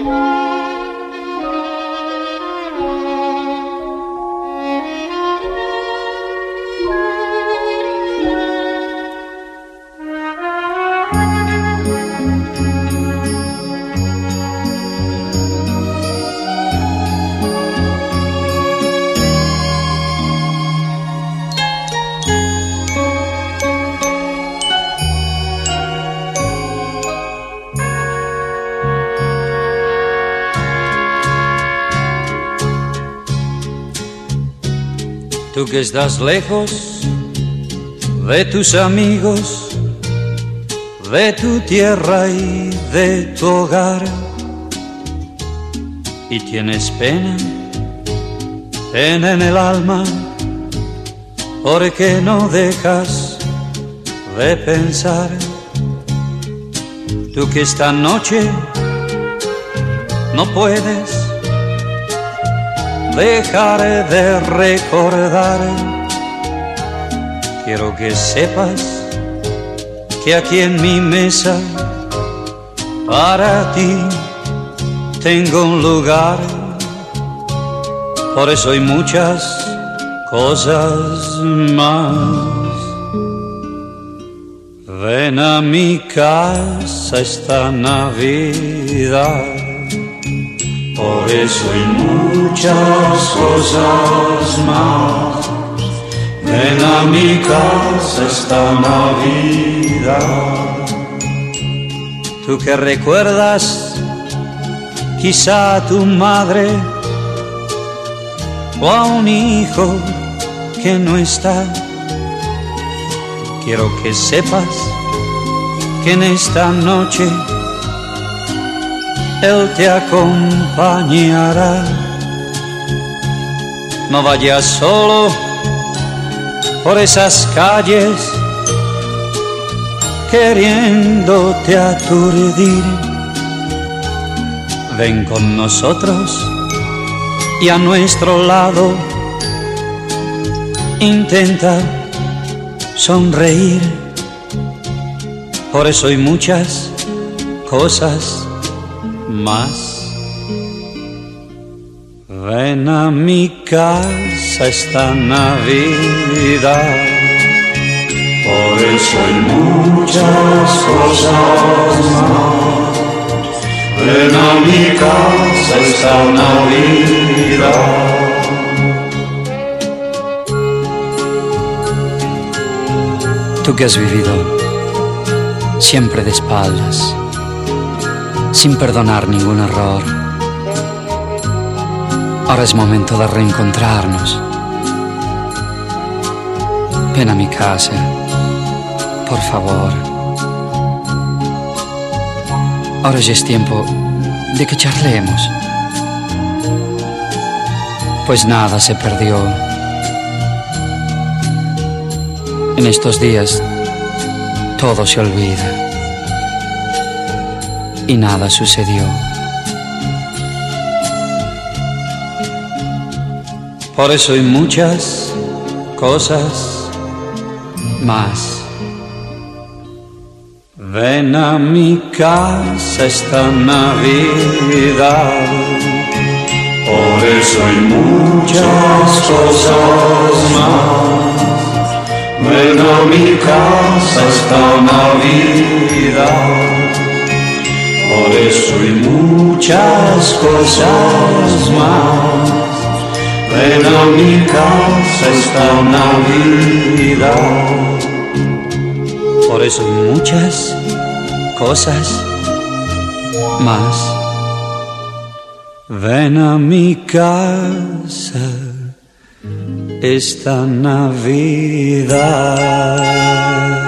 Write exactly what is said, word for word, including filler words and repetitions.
Tú que estás lejos de tus amigos, de tu tierra y de tu hogar, y tienes pena, pena en el alma, porque no dejas de pensar. Tú que esta noche no puedes dejar de recordar, quiero que sepas que aquí en mi mesa para ti tengo un lugar. Por eso hay muchas cosas más. Ven a mi casa esta Navidad. Por eso hay muchas cosas más. Ven a mi casa esta Navidad. Tú que recuerdas quizá a tu madre o a un hijo que no está, quiero que sepas que en esta noche Él te acompañará. No vayas solo por esas calles queriéndote aturdir. Ven con nosotros y a nuestro lado intenta sonreír. Por eso hay muchas cosas más. Ven a mi casa esta Navidad. Por eso hay muchas cosas más. Ven a mi casa esta Navidad. Tú que has vivido siempre de espaldas, sin perdonar ningún error, ahora es momento de reencontrarnos. Ven a mi casa, por favor. Ahora ya es tiempo de que charlemos, pues nada se perdió. En estos días todo se olvida y nada sucedió. Por eso hay muchas cosas más. Ven a mi casa esta Navidad. Por eso hay muchas cosas más. Ven a mi casa esta Navidad. Por eso hay muchas cosas más. Ven a mi casa esta Navidad. Por eso hay muchas cosas más. Ven a mi casa esta Navidad.